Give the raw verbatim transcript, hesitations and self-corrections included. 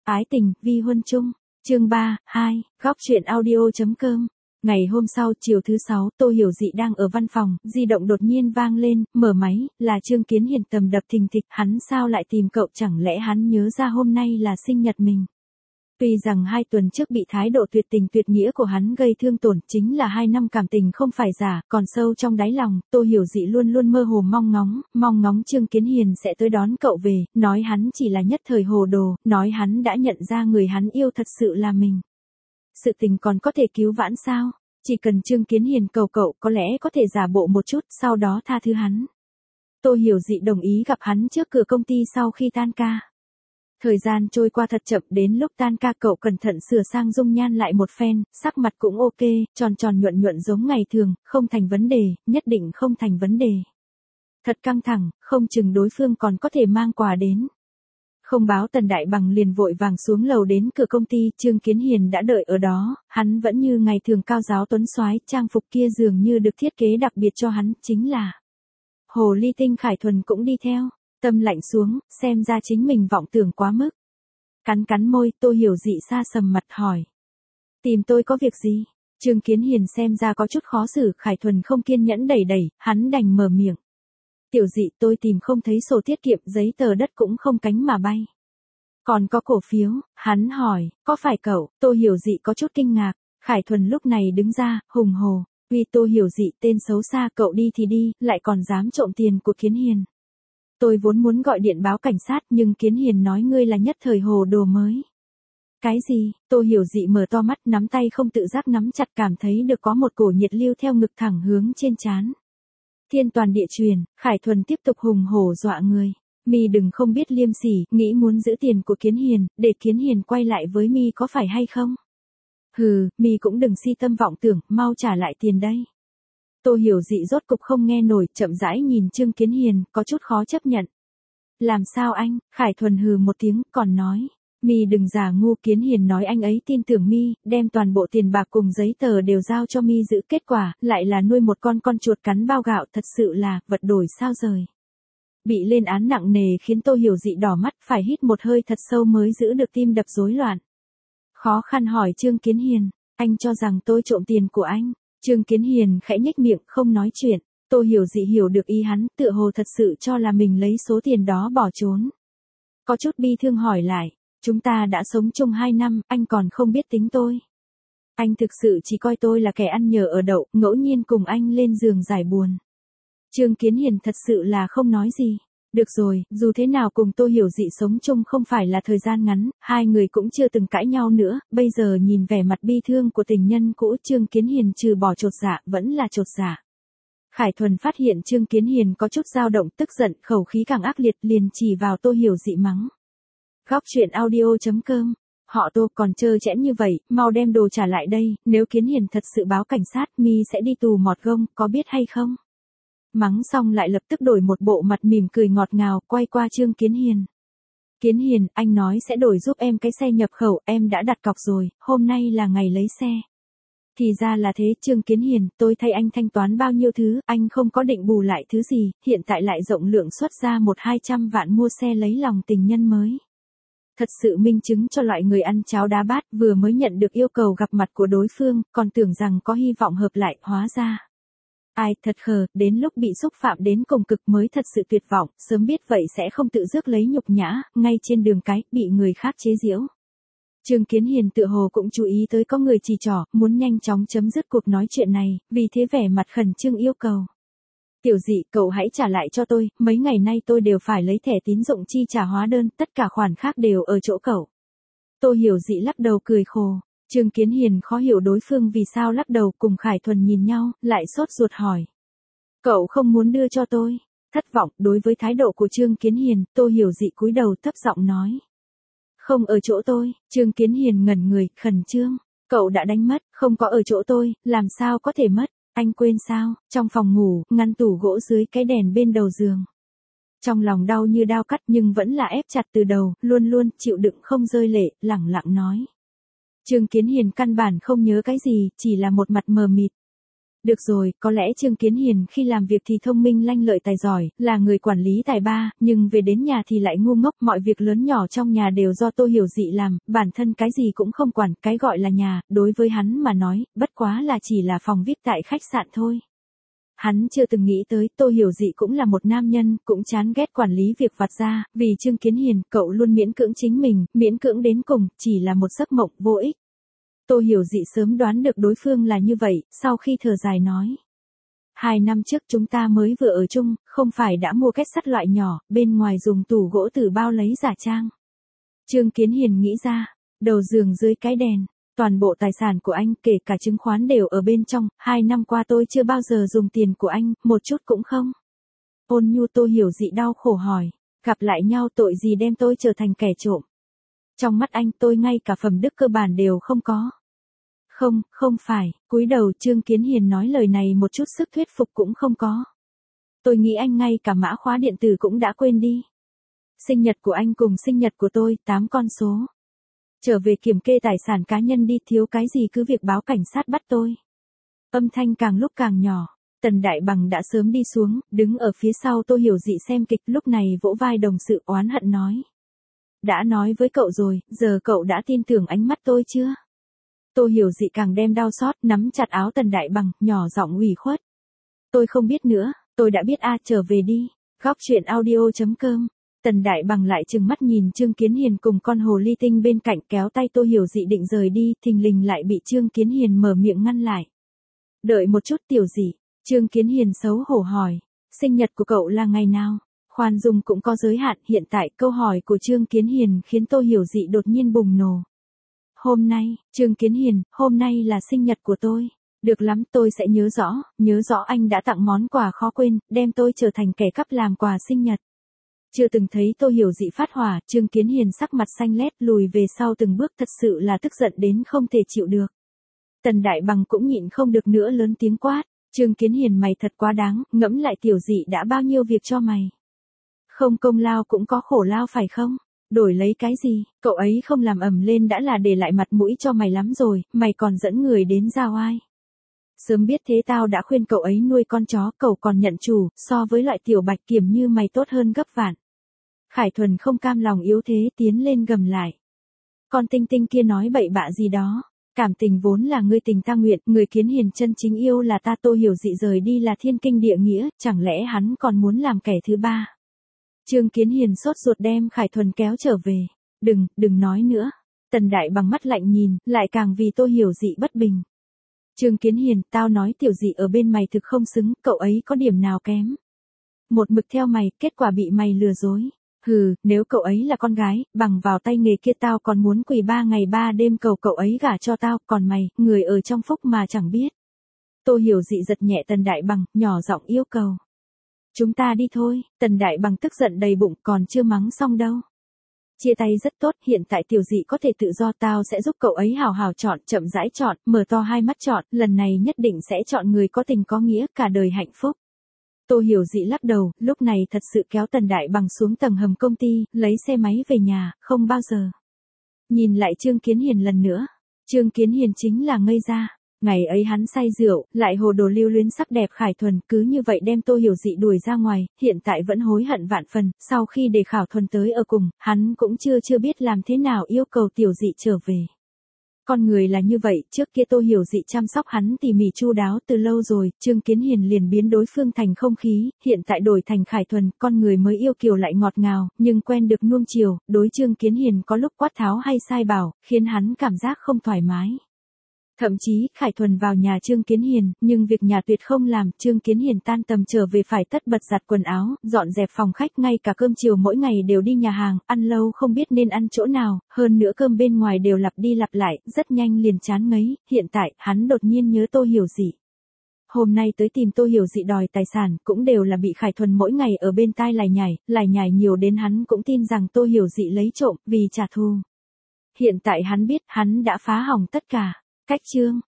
Ái tình, vi huân chung. Chương ba, hai, góc truyện audio.com. Ngày hôm sau, chiều thứ sáu, Tô Hiểu Dị đang ở văn phòng, di động đột nhiên vang lên, mở máy, là Trương Kiến Hiền tầm đập thình thịch, hắn sao lại tìm cậu, chẳng lẽ hắn nhớ ra hôm nay là sinh nhật mình. Tuy rằng hai tuần trước bị thái độ tuyệt tình tuyệt nghĩa của hắn gây thương tổn, chính là hai năm cảm tình không phải giả, còn sâu trong đáy lòng, Tô Hiểu Dị luôn luôn mơ hồ mong ngóng, mong ngóng Trương Kiến Hiền sẽ tới đón cậu về, nói hắn chỉ là nhất thời hồ đồ, nói hắn đã nhận ra người hắn yêu thật sự là mình. Sự tình còn có thể cứu vãn sao? Chỉ cần Trương Kiến Hiền cầu cậu có lẽ có thể giả bộ một chút, sau đó tha thứ hắn. Tô Hiểu Dị đồng ý gặp hắn trước cửa công ty sau khi tan ca. Thời gian trôi qua thật chậm, đến lúc tan ca cậu cẩn thận sửa sang dung nhan lại một phen, sắc mặt cũng ok, tròn tròn nhuận nhuận giống ngày thường, không thành vấn đề, nhất định không thành vấn đề. Thật căng thẳng, không chừng đối phương còn có thể mang quà đến. Không báo Tần Đại Bằng liền vội vàng xuống lầu đến cửa công ty, Trương Kiến Hiền đã đợi ở đó, hắn vẫn như ngày thường cao giáo tuấn soái, trang phục kia dường như được thiết kế đặc biệt cho hắn, chính là Hồ Ly Tinh Khải Thuần cũng đi theo. Tâm lạnh xuống, xem ra chính mình vọng tưởng quá mức. Cắn cắn môi, Tô Hiểu Dị xa sầm mặt hỏi. Tìm tôi có việc gì? Trương Kiến Hiền xem ra có chút khó xử, Khải Thuần không kiên nhẫn đẩy đẩy, hắn đành mở miệng. Tiểu Dị, tôi tìm không thấy sổ tiết kiệm, giấy tờ đất cũng không cánh mà bay. Còn có cổ phiếu, hắn hỏi, có phải cậu? Tô Hiểu Dị có chút kinh ngạc, Khải Thuần lúc này đứng ra, hùng hồ. Vì Tô Hiểu Dị tên xấu xa, cậu đi thì đi, lại còn dám trộm tiền của Kiến Hiền. Tôi vốn muốn gọi điện báo cảnh sát nhưng Kiến Hiền nói ngươi là nhất thời hồ đồ mới. Cái gì? Tô Hiểu Dị mở to mắt, nắm tay không tự giác nắm chặt, cảm thấy được có một cổ nhiệt lưu theo ngực thẳng hướng trên trán. Thiên toàn địa truyền, Khải Thuần tiếp tục hùng hổ dọa người. Mi đừng không biết liêm sỉ, nghĩ muốn giữ tiền của Kiến Hiền, để Kiến Hiền quay lại với Mi có phải hay không? Hừ, Mi cũng đừng si tâm vọng tưởng, mau trả lại tiền đây. Tô Hiểu Dị rốt cục không nghe nổi, chậm rãi nhìn Trương Kiến Hiền, có chút khó chấp nhận. Làm sao anh? Khải Thuần hừ một tiếng, còn nói. Mi đừng giả ngu, Kiến Hiền nói anh ấy tin tưởng Mi, đem toàn bộ tiền bạc cùng giấy tờ đều giao cho Mi giữ, kết quả, lại là nuôi một con con chuột cắn bao gạo, thật sự là, vật đổi sao rời. Bị lên án nặng nề khiến Tô Hiểu Dị đỏ mắt, phải hít một hơi thật sâu mới giữ được tim đập rối loạn. Khó khăn hỏi Trương Kiến Hiền, anh cho rằng tôi trộm tiền của anh? Trương Kiến Hiền khẽ nhếch miệng, không nói chuyện. Tô Hiểu Dị hiểu được ý hắn, tựa hồ thật sự cho là mình lấy số tiền đó bỏ trốn. Có chút bi thương hỏi lại, chúng ta đã sống chung hai năm, anh còn không biết tính tôi. Anh thực sự chỉ coi tôi là kẻ ăn nhờ ở đậu, ngẫu nhiên cùng anh lên giường giải buồn. Trương Kiến Hiền thật sự là không nói gì. Được rồi, dù thế nào cùng Tô Hiểu Dị sống chung không phải là thời gian ngắn, hai người cũng chưa từng cãi nhau nữa, bây giờ nhìn vẻ mặt bi thương của tình nhân cũ, Trương Kiến Hiền trừ bỏ chột dạ, vẫn là chột dạ. Khải Thuần phát hiện Trương Kiến Hiền có chút dao động, tức giận, khẩu khí càng ác liệt, liền chỉ vào Tô Hiểu Dị mắng. Góc truyện audio.com. Họ Tô còn trơ trẽn như vậy, mau đem đồ trả lại đây, nếu Kiến Hiền thật sự báo cảnh sát, Mi sẽ đi tù mọt gông, có biết hay không? Mắng xong lại lập tức đổi một bộ mặt mỉm cười ngọt ngào, quay qua Trương Kiến Hiền. Kiến Hiền, anh nói sẽ đổi giúp em cái xe nhập khẩu, em đã đặt cọc rồi, hôm nay là ngày lấy xe. Thì ra là thế, Trương Kiến Hiền, tôi thay anh thanh toán bao nhiêu thứ, anh không có định bù lại thứ gì, hiện tại lại rộng lượng xuất ra một hai trăm vạn mua xe lấy lòng tình nhân mới. Thật sự minh chứng cho loại người ăn cháo đá bát, vừa mới nhận được yêu cầu gặp mặt của đối phương, còn tưởng rằng có hy vọng hợp lại, hóa ra. Ai, thật khờ, đến lúc bị xúc phạm đến cùng cực mới thật sự tuyệt vọng, sớm biết vậy sẽ không tự rước lấy nhục nhã, ngay trên đường cái, bị người khác chế giễu. Trương Kiến Hiền tựa hồ cũng chú ý tới có người chỉ trỏ, muốn nhanh chóng chấm dứt cuộc nói chuyện này, vì thế vẻ mặt khẩn trương yêu cầu. Tiểu Dị, cậu hãy trả lại cho tôi, mấy ngày nay tôi đều phải lấy thẻ tín dụng chi trả hóa đơn, tất cả khoản khác đều ở chỗ cậu. Tô Hiểu Dị lắc đầu cười khổ. Trương Kiến Hiền khó hiểu đối phương vì sao lắc đầu, cùng Khải Thuần nhìn nhau, lại sốt ruột hỏi. Cậu không muốn đưa cho tôi? Thất vọng, đối với thái độ của Trương Kiến Hiền, Tô Hiểu Dị cúi đầu thấp giọng nói. Không ở chỗ tôi. Trương Kiến Hiền ngẩn người, khẩn trương. Cậu đã đánh mất, không có ở chỗ tôi, làm sao có thể mất? Anh quên sao? Trong phòng ngủ, ngăn tủ gỗ dưới cái đèn bên đầu giường. Trong lòng đau như đao cắt nhưng vẫn là ép chặt từ đầu, luôn luôn chịu đựng không rơi lệ, lẳng lặng nói. Trương Kiến Hiền căn bản không nhớ cái gì, chỉ là một mặt mờ mịt. Được rồi, có lẽ Trương Kiến Hiền khi làm việc thì thông minh lanh lợi tài giỏi, là người quản lý tài ba, nhưng về đến nhà thì lại ngu ngốc, mọi việc lớn nhỏ trong nhà đều do Tô Hiểu Dị làm, bản thân cái gì cũng không quản, cái gọi là nhà, đối với hắn mà nói, bất quá là chỉ là phòng vi ai pi tại khách sạn thôi. Hắn chưa từng nghĩ tới Tô Hiểu Dị cũng là một nam nhân, cũng chán ghét quản lý việc vặt ra, vì Trương Kiến Hiền, cậu luôn miễn cưỡng chính mình, miễn cưỡng đến cùng, chỉ là một giấc mộng vô ích. Tô Hiểu Dị sớm đoán được đối phương là như vậy, sau khi thở dài nói. Hai năm trước chúng ta mới vừa ở chung, không phải đã mua két sắt loại nhỏ, bên ngoài dùng tủ gỗ tử bao lấy giả trang. Trương Kiến Hiền nghĩ ra, đầu giường dưới cái đèn, toàn bộ tài sản của anh kể cả chứng khoán đều ở bên trong, hai năm qua tôi chưa bao giờ dùng tiền của anh, một chút cũng không. Ôn nhu Tô Hiểu Dị đau khổ hỏi, gặp lại nhau tội gì đem tôi trở thành kẻ trộm. Trong mắt anh tôi ngay cả phẩm đức cơ bản đều không có. Không, không phải, cúi đầu Trương Kiến Hiền nói lời này một chút sức thuyết phục cũng không có. Tôi nghĩ anh ngay cả mã khóa điện tử cũng đã quên đi. Sinh nhật của anh cùng sinh nhật của tôi, tám con số. Trở về kiểm kê tài sản cá nhân đi, thiếu cái gì cứ việc báo cảnh sát bắt tôi. Âm thanh càng lúc càng nhỏ, Tần Đại Bằng đã sớm đi xuống, đứng ở phía sau Tô Hiểu Dị xem kịch, lúc này vỗ vai đồng sự oán hận nói. Đã nói với cậu rồi, giờ cậu đã tin tưởng ánh mắt tôi chưa? Tô Hiểu Dị càng đem đau xót, nắm chặt áo Tần Đại Bằng, nhỏ giọng ủy khuất. Tôi không biết nữa, tôi đã biết a, trở về đi. Góc truyện audio chấm com. Tần Đại Bằng lại trừng mắt nhìn Trương Kiến Hiền cùng con hồ ly tinh bên cạnh, kéo tay Tô Hiểu Dị định rời đi, thình lình lại bị Trương Kiến Hiền mở miệng ngăn lại. Đợi một chút Tiểu Dị, Trương Kiến Hiền xấu hổ hỏi, sinh nhật của cậu là ngày nào? Khoan dung cũng có giới hạn, hiện tại câu hỏi của Trương Kiến Hiền khiến Tô Hiểu Dị đột nhiên bùng nổ. Hôm nay, Trương Kiến Hiền, hôm nay là sinh nhật của tôi. Được lắm, tôi sẽ nhớ rõ, nhớ rõ anh đã tặng món quà khó quên, đem tôi trở thành kẻ cắp làm quà sinh nhật. Chưa từng thấy Tô Hiểu Dị phát hỏa, Trương Kiến Hiền sắc mặt xanh lét lùi về sau từng bước, thật sự là tức giận đến không thể chịu được. Tần Đại Bằng cũng nhịn không được nữa lớn tiếng quát, Trương Kiến Hiền mày thật quá đáng, ngẫm lại Tiểu Dị đã bao nhiêu việc cho mày. Không công lao cũng có khổ lao phải không? Đổi lấy cái gì, cậu ấy không làm ầm lên đã là để lại mặt mũi cho mày lắm rồi, mày còn dẫn người đến ra oai. Sớm biết thế tao đã khuyên cậu ấy nuôi con chó, cậu còn nhận chủ, so với loại tiểu bạch kiểm như mày tốt hơn gấp vạn. Khải Thuần không cam lòng yếu thế tiến lên gầm lại. Con tinh tinh kia nói bậy bạ gì đó, cảm tình vốn là ngươi tình ta nguyện, người Kiến Hiền chân chính yêu là ta. Tô Hiểu Dị rời đi là thiên kinh địa nghĩa, chẳng lẽ hắn còn muốn làm kẻ thứ ba? Trương Kiến Hiền sốt ruột đem Khải Thuần kéo trở về. Đừng, đừng nói nữa. Tần Đại Bằng mắt lạnh nhìn, lại càng vì Tô Hiểu Dị bất bình. Trương Kiến Hiền, tao nói Tiểu Dị ở bên mày thực không xứng, cậu ấy có điểm nào kém. Một mực theo mày, kết quả bị mày lừa dối. Hừ, nếu cậu ấy là con gái, bằng vào tay nghề kia tao còn muốn quỳ ba ngày ba đêm cầu cậu ấy gả cho tao, còn mày, người ở trong phúc mà chẳng biết. Tô Hiểu Dị giật nhẹ Tần Đại Bằng, nhỏ giọng yêu cầu. Chúng ta đi thôi, Tần Đại Bằng tức giận đầy bụng, còn chưa mắng xong đâu. Chia tay rất tốt, hiện tại Tiểu Dị có thể tự do, tao sẽ giúp cậu ấy hào hào chọn, chậm rãi chọn, mở to hai mắt chọn, lần này nhất định sẽ chọn người có tình có nghĩa, cả đời hạnh phúc. Tô Hiểu Dị lắc đầu, lúc này thật sự kéo Tần Đại Bằng xuống tầng hầm công ty, lấy xe máy về nhà, không bao giờ. Nhìn lại Trương Kiến Hiền lần nữa, Trương Kiến Hiền chính là ngây ra. Ngày ấy hắn say rượu, lại hồ đồ lưu luyến sắc đẹp Khải Thuần, cứ như vậy đem Tô Hiểu Dị đuổi ra ngoài, hiện tại vẫn hối hận vạn phần, sau khi để Khải Thuần tới ở cùng, hắn cũng chưa chưa biết làm thế nào yêu cầu Tiểu Dị trở về. Con người là như vậy, trước kia Tô Hiểu Dị chăm sóc hắn tỉ mỉ chu đáo từ lâu rồi, Trương Kiến Hiền liền biến đối phương thành không khí, hiện tại đổi thành Khải Thuần, con người mới yêu kiều lại ngọt ngào, nhưng quen được nuông chiều, đối Trương Kiến Hiền có lúc quát tháo hay sai bảo, khiến hắn cảm giác không thoải mái. Thậm chí, Khải Thuần vào nhà Trương Kiến Hiền, nhưng việc nhà tuyệt không làm, Trương Kiến Hiền tan tầm trở về phải tất bật giặt quần áo, dọn dẹp phòng khách, ngay cả cơm chiều mỗi ngày đều đi nhà hàng, ăn lâu không biết nên ăn chỗ nào, hơn nữa cơm bên ngoài đều lặp đi lặp lại, rất nhanh liền chán ngấy, hiện tại, hắn đột nhiên nhớ Tô Hiểu Dị. Hôm nay tới tìm Tô Hiểu Dị đòi tài sản, cũng đều là bị Khải Thuần mỗi ngày ở bên tai lải nhải, lải nhải nhiều đến hắn cũng tin rằng Tô Hiểu Dị lấy trộm, vì trả thù. Hiện tại hắn biết, hắn đã phá hỏng tất cả. Cách chương